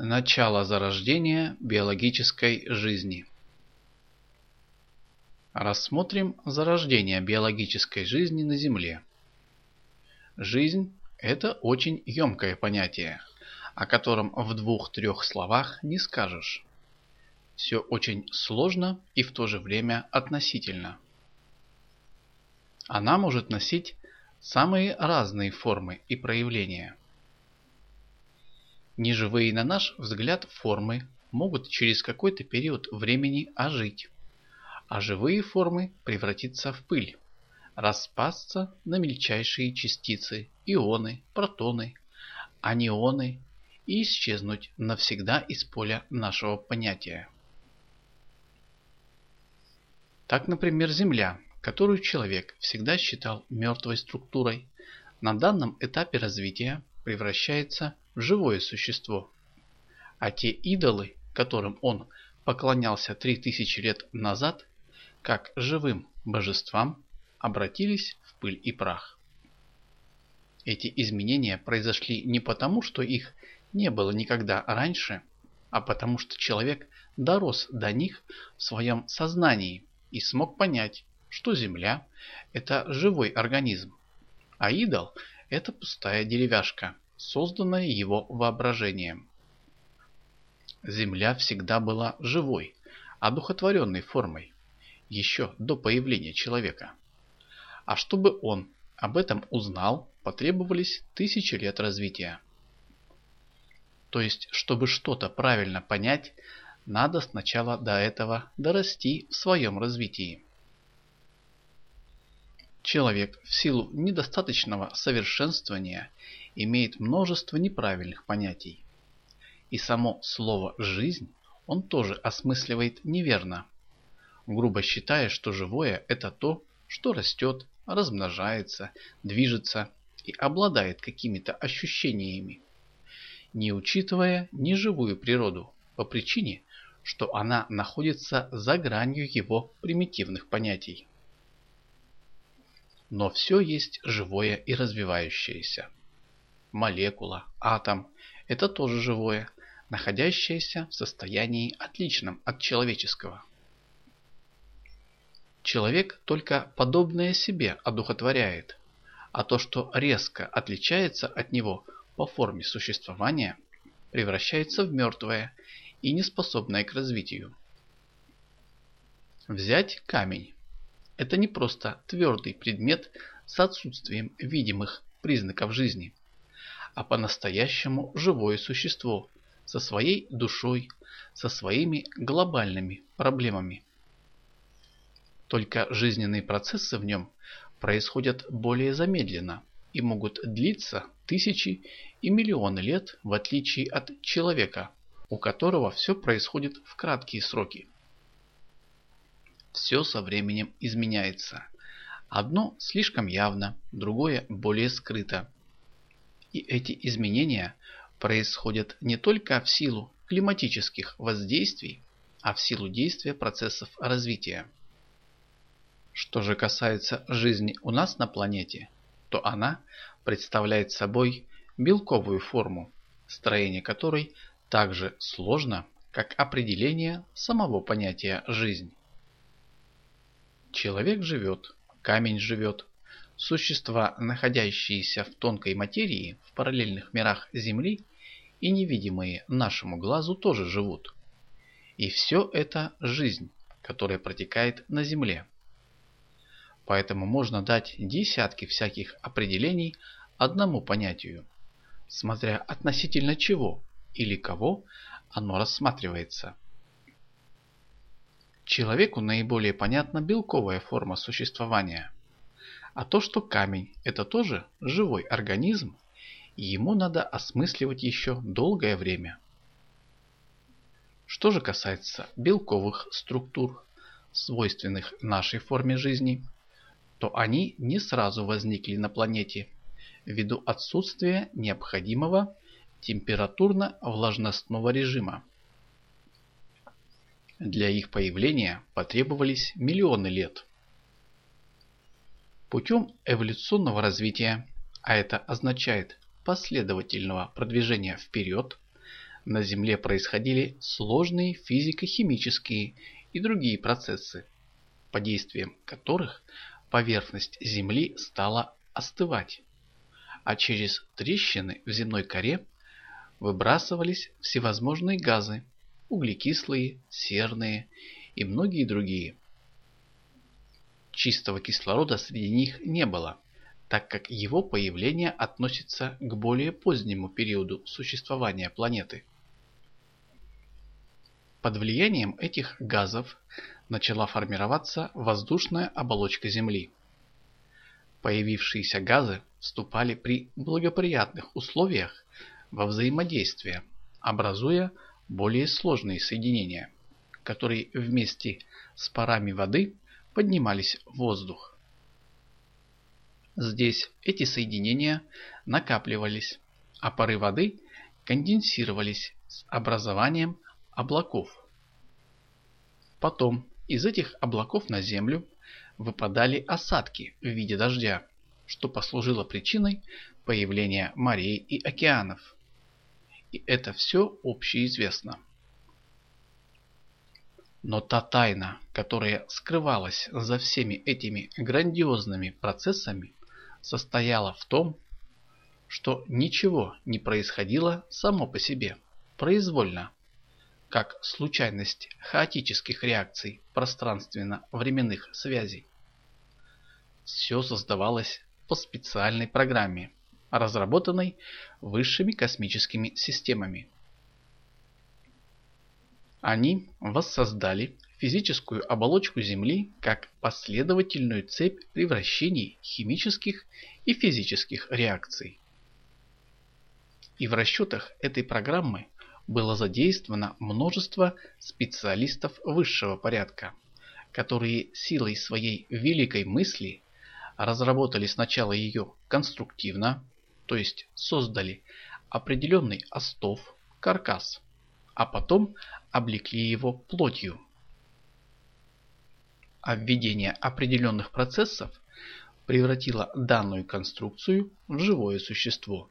Начало зарождения биологической жизни. Рассмотрим зарождение биологической жизни на Земле. Жизнь – это очень емкое понятие, о котором в 2-3 словах не скажешь. Все очень сложно и в то же время относительно. Она может носить самые разные формы и проявления. Неживые, на наш взгляд, формы могут через какой-то период времени ожить, а живые формы превратиться в пыль, распасться на мельчайшие частицы, ионы, протоны, анионы и исчезнуть навсегда из поля нашего понятия. Так, например, Земля, которую человек всегда считал мертвой структурой, на данном этапе развития превращается в живое существо, а те идолы, которым он поклонялся 3000 лет назад, как живым божествам, обратились в пыль и прах. Эти изменения произошли не потому, что их не было никогда раньше, а потому что человек дорос до них в своем сознании и смог понять, что Земля – это живой организм, а идол – это пустая деревяшка, созданная его воображением. Земля всегда была живой, одухотворенной формой, еще до появления человека. А чтобы он об этом узнал, потребовались 1000 лет развития. То есть, чтобы что-то правильно понять, надо сначала до этого дорасти в своем развитии. Человек в силу недостаточного совершенствования имеет множество неправильных понятий. И само слово «жизнь» он тоже осмысливает неверно, грубо считая, что живое – это то, что растет, размножается, движется и обладает какими-то ощущениями, не учитывая неживую природу по причине, что она находится за гранью его примитивных понятий. Но все есть живое и развивающееся. Молекула, атом – это тоже живое, находящееся в состоянии отличном от человеческого. Человек только подобное себе одухотворяет, а то, что резко отличается от него по форме существования, превращается в мертвое и неспособное к развитию. Взять камень. Это не просто твердый предмет с отсутствием видимых признаков жизни, а по-настоящему живое существо со своей душой, со своими глобальными проблемами. Только жизненные процессы в нем происходят более замедленно и могут длиться тысячи и миллионы лет, в отличие от человека, у которого все происходит в краткие сроки. Все со временем изменяется. Одно слишком явно, другое более скрыто. И эти изменения происходят не только в силу климатических воздействий, а в силу действия процессов развития. Что же касается жизни у нас на планете, то она представляет собой белковую форму, строение которой так же сложно, как определение самого понятия «жизнь». Человек живет, камень живет, существа, находящиеся в тонкой материи в параллельных мирах Земли и невидимые нашему глазу, тоже живут. И все это жизнь, которая протекает на Земле. Поэтому можно дать десятки всяких определений одному понятию, смотря относительно чего или кого оно рассматривается. Человеку наиболее понятна белковая форма существования, а то, что камень – это тоже живой организм, ему надо осмысливать еще долгое время. Что же касается белковых структур, свойственных нашей форме жизни, то они не сразу возникли на планете ввиду отсутствия необходимого температурно-влажностного режима. Для их появления потребовались миллионы лет. Путем эволюционного развития, а это означает последовательного продвижения вперед, На Земле происходили сложные физико-химические и другие процессы, по действиям которых поверхность Земли стала остывать, а через трещины в земной коре выбрасывались всевозможные газы, углекислые, серные и многие другие. Чистого кислорода среди них не было, так как его появление относится к более позднему периоду существования планеты. Под влиянием этих газов начала формироваться воздушная оболочка Земли. Появившиеся газы вступали при благоприятных условиях во взаимодействие, образуя более сложные соединения, которые вместе с парами воды поднимались в воздух. Здесь эти соединения накапливались, а пары воды конденсировались с образованием облаков. Потом из этих облаков на Землю выпадали осадки в виде дождя, что послужило причиной появления морей и океанов. И это все общеизвестно. Но та тайна, которая скрывалась за всеми этими грандиозными процессами, состояла в том, что ничего не происходило само по себе, произвольно, как случайность хаотических реакций пространственно-временных связей. Все создавалось по специальной программе, разработанной высшими космическими системами. Они воссоздали физическую оболочку Земли как последовательную цепь превращений химических и физических реакций. И в расчетах этой программы было задействовано множество специалистов высшего порядка, которые силой своей великой мысли разработали сначала ее конструктивно, то есть создали определенный остов, каркас, а потом облекли его плотью. А введение определенных процессов превратило данную конструкцию в живое существо.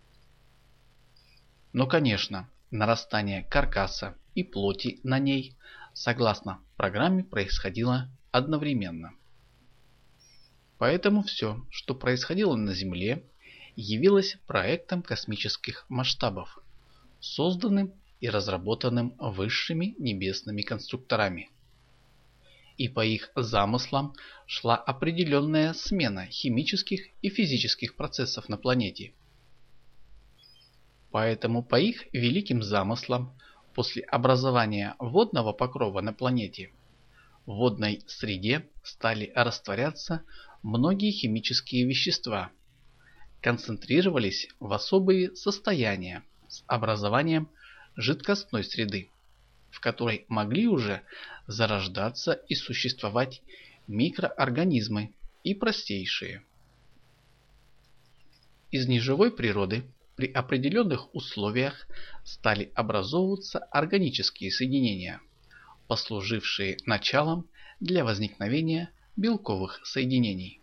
Но, конечно, нарастание каркаса и плоти на ней, согласно программе, происходило одновременно. Поэтому все, что происходило на Земле, явилось проектом космических масштабов, созданным и разработанным высшими небесными конструкторами. И по их замыслам шла определенная смена химических и физических процессов на планете. Поэтому по их великим замыслам, после образования водного покрова на планете, в водной среде стали растворяться многие химические вещества, концентрировались в особые состояния с образованием жидкостной среды, в которой могли уже зарождаться и существовать микроорганизмы и простейшие. Из неживой природы при определенных условиях стали образовываться органические соединения, послужившие началом для возникновения белковых соединений.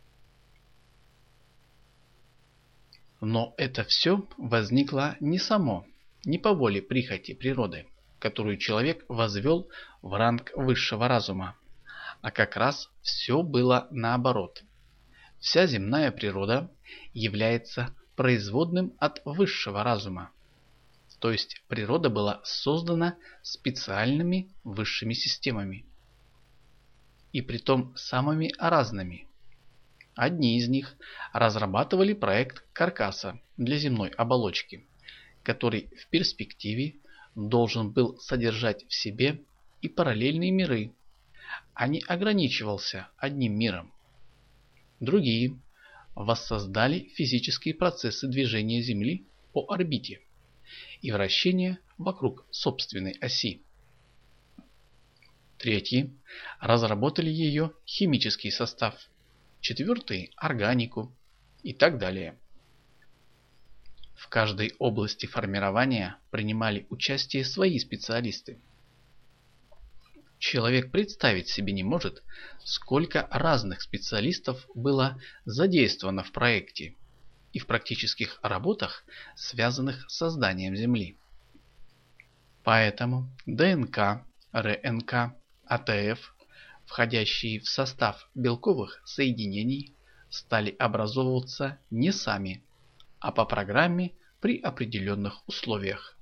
Но это все возникло не само, не по воле прихоти природы, которую человек возвел в ранг высшего разума, а как раз все было наоборот. Вся земная природа является производным от высшего разума. То есть природа была создана специальными высшими системами. И притом самыми разными. Одни из них разрабатывали проект каркаса для земной оболочки, который в перспективе должен был содержать в себе и параллельные миры, а не ограничивался одним миром. Другие воссоздали физические процессы движения Земли по орбите и вращения вокруг собственной оси. Третьи разработали ее химический состав, четвертые – органику и так далее. В каждой области формирования принимали участие свои специалисты. Человек представить себе не может, сколько разных специалистов было задействовано в проекте и в практических работах, связанных с созданием Земли. Поэтому ДНК, РНК, АТФ, входящие в состав белковых соединений, стали образовываться не сами, а по программе при определенных условиях.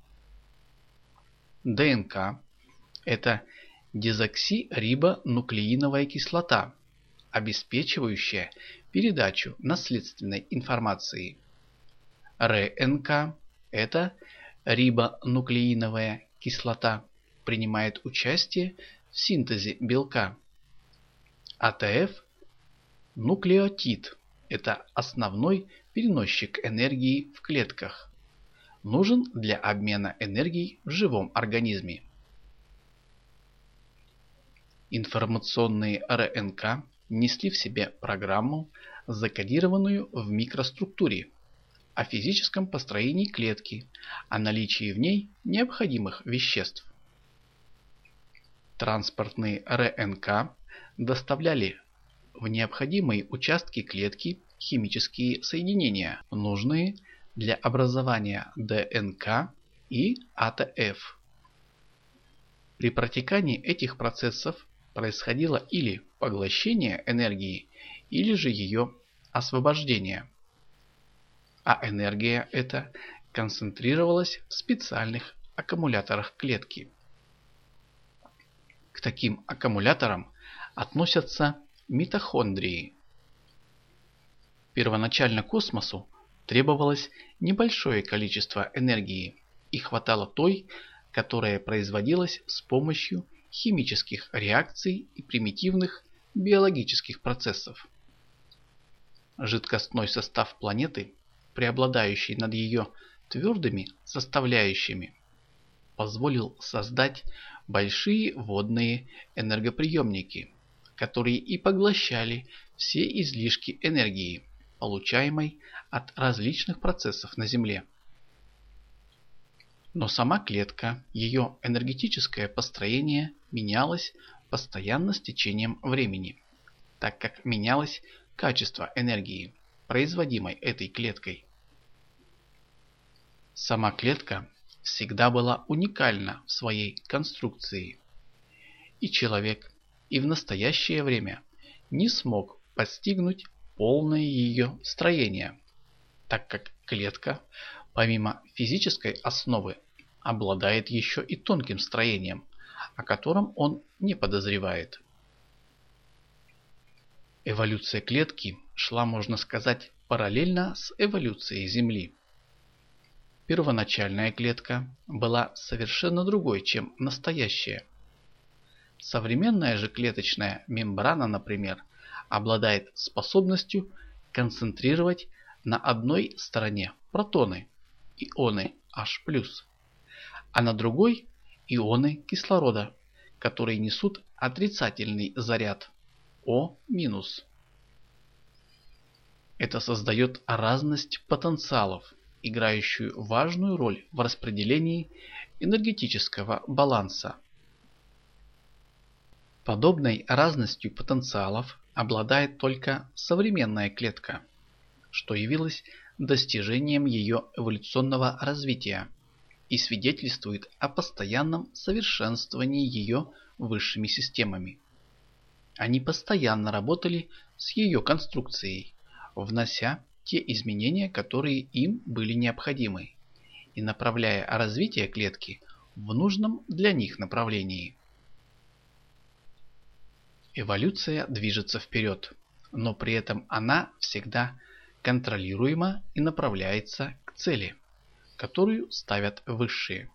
ДНК – это дезоксирибонуклеиновая кислота, обеспечивающая передачу наследственной информации. РНК – это рибонуклеиновая кислота, принимает участие в синтезе белка. АТФ – нуклеотид, это основной переносчик энергии в клетках, нужен для обмена энергией в живом организме. Информационные РНК несли в себе программу, закодированную в микроструктуре, о физическом построении клетки, о наличии в ней необходимых веществ. Транспортные РНК доставляли в необходимые участки клетки химические соединения, нужные для образования ДНК и АТФ. При протекании этих процессов происходило или поглощение энергии, или же ее освобождение. А энергия эта концентрировалась в специальных аккумуляторах клетки. К таким аккумуляторам относятся митохондрии. Первоначально космосу требовалось небольшое количество энергии, и хватало той, которая производилась с помощью химических реакций и примитивных биологических процессов. Жидкостной состав планеты, преобладающий над ее твердыми составляющими, позволил создать большие водные энергоприемники, которые и поглощали все излишки энергии, получаемой от различных процессов на Земле. Но сама клетка, ее энергетическое построение менялось постоянно с течением времени, так как менялось качество энергии, производимой этой клеткой. Сама клетка всегда была уникальна в своей конструкции, и человек и в настоящее время не смог постигнуть полное ее строение, так как клетка, помимо физической основы, обладает еще и тонким строением, о котором он не подозревает. Эволюция клетки шла, можно сказать, параллельно с эволюцией Земли. Первоначальная клетка была совершенно другой, чем настоящая. Современная же клеточная мембрана, например, обладает способностью концентрировать на одной стороне протоны, ионы H+, а на другой ионы кислорода, которые несут отрицательный заряд О-. Это создает разность потенциалов, играющую важную роль в распределении энергетического баланса. Подобной разностью потенциалов обладает только современная клетка, что явилось достижением ее эволюционного развития и свидетельствует о постоянном совершенствовании ее высшими системами. Они постоянно работали с ее конструкцией, внося те изменения, которые им были необходимы, и направляя развитие клетки в нужном для них направлении. Эволюция движется вперед, но при этом она всегда контролируема и направляется к цели, которую ставят высшие.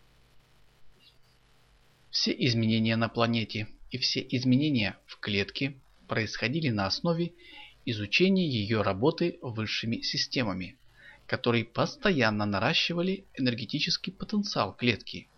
Все изменения на планете и все изменения в клетке происходили на основе изучения ее работы высшими системами, которые постоянно наращивали энергетический потенциал клетки.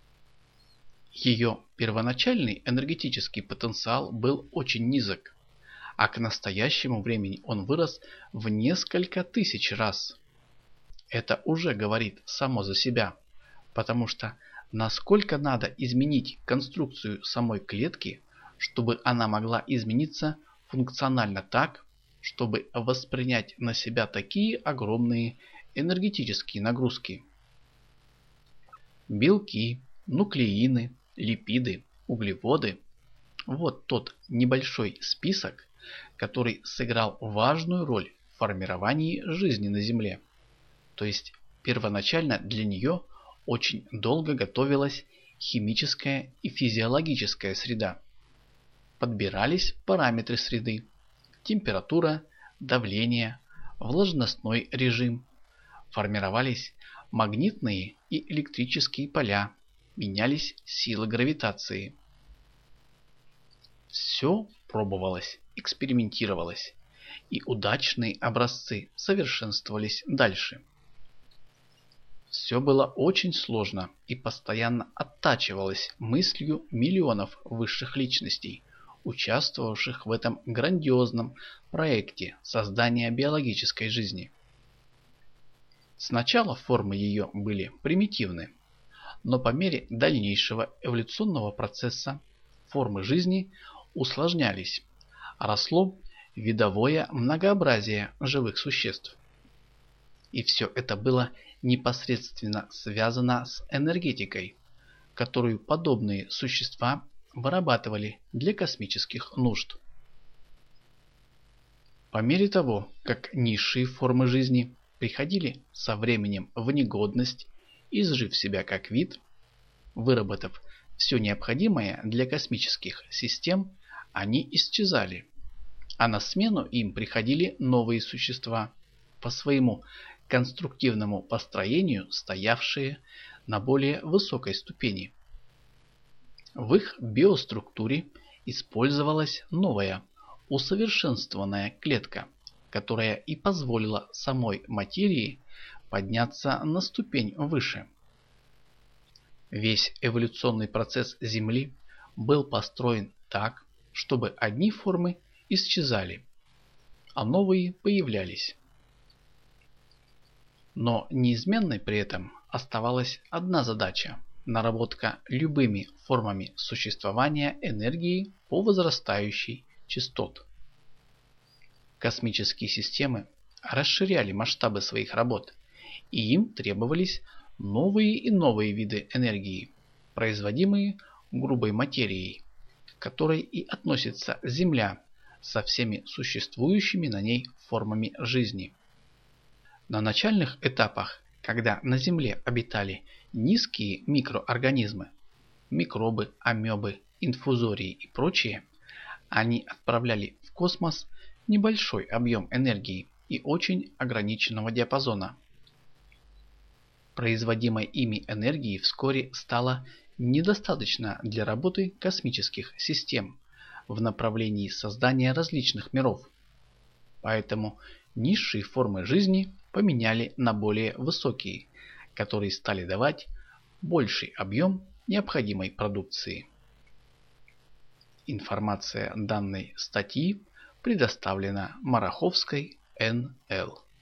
Ее первоначальный энергетический потенциал был очень низок, а к настоящему времени он вырос в несколько тысяч раз. Это уже говорит само за себя, потому что насколько надо изменить конструкцию самой клетки, чтобы она могла измениться функционально так, чтобы воспринять на себя такие огромные энергетические нагрузки. Белки, нуклеины, липиды, углеводы. Вот тот небольшой список, который сыграл важную роль в формировании жизни на Земле. То есть первоначально для нее очень долго готовилась химическая и физиологическая среда. Подбирались параметры среды: температура, давление, влажностной режим. Формировались магнитные и электрические поля, менялись силы гравитации. Все пробовалось, экспериментировалось, и удачные образцы совершенствовались дальше. Все было очень сложно и постоянно оттачивалось мыслью миллионов высших личностей, участвовавших в этом грандиозном проекте создания биологической жизни. Сначала формы ее были примитивны, но по мере дальнейшего эволюционного процесса формы жизни усложнялись, росло видовое многообразие живых существ. И все это было непосредственно связано с энергетикой, которую подобные существа вырабатывали для космических нужд. По мере того, как низшие формы жизни приходили со временем в негодность, изжив себя как вид, выработав все необходимое для космических систем, они исчезали, а на смену им приходили новые существа, по своему конструктивному построению стоявшие на более высокой ступени. В их биоструктуре использовалась новая, усовершенствованная клетка, которая и позволила самой материи подняться на ступень выше. Весь эволюционный процесс Земли был построен так, чтобы одни формы исчезали, а новые появлялись. Но неизменной при этом оставалась одна задача – наработка любыми формами существования энергии по возрастающей частот. Космические системы расширяли масштабы своих работ, и им требовались новые и новые виды энергии, производимые грубой материей, к которой и относится Земля со всеми существующими на ней формами жизни. На начальных этапах, когда на Земле обитали низкие микроорганизмы, микробы, амебы, инфузории и прочие, они отправляли в космос небольшой объем энергии и очень ограниченного диапазона. Производимой ими энергии вскоре стало недостаточно для работы космических систем в направлении создания различных миров. Поэтому низшие формы жизни поменяли на более высокие, которые стали давать больший объем необходимой продукции. Информация данной статьи предоставлена Мараховской Н.Л.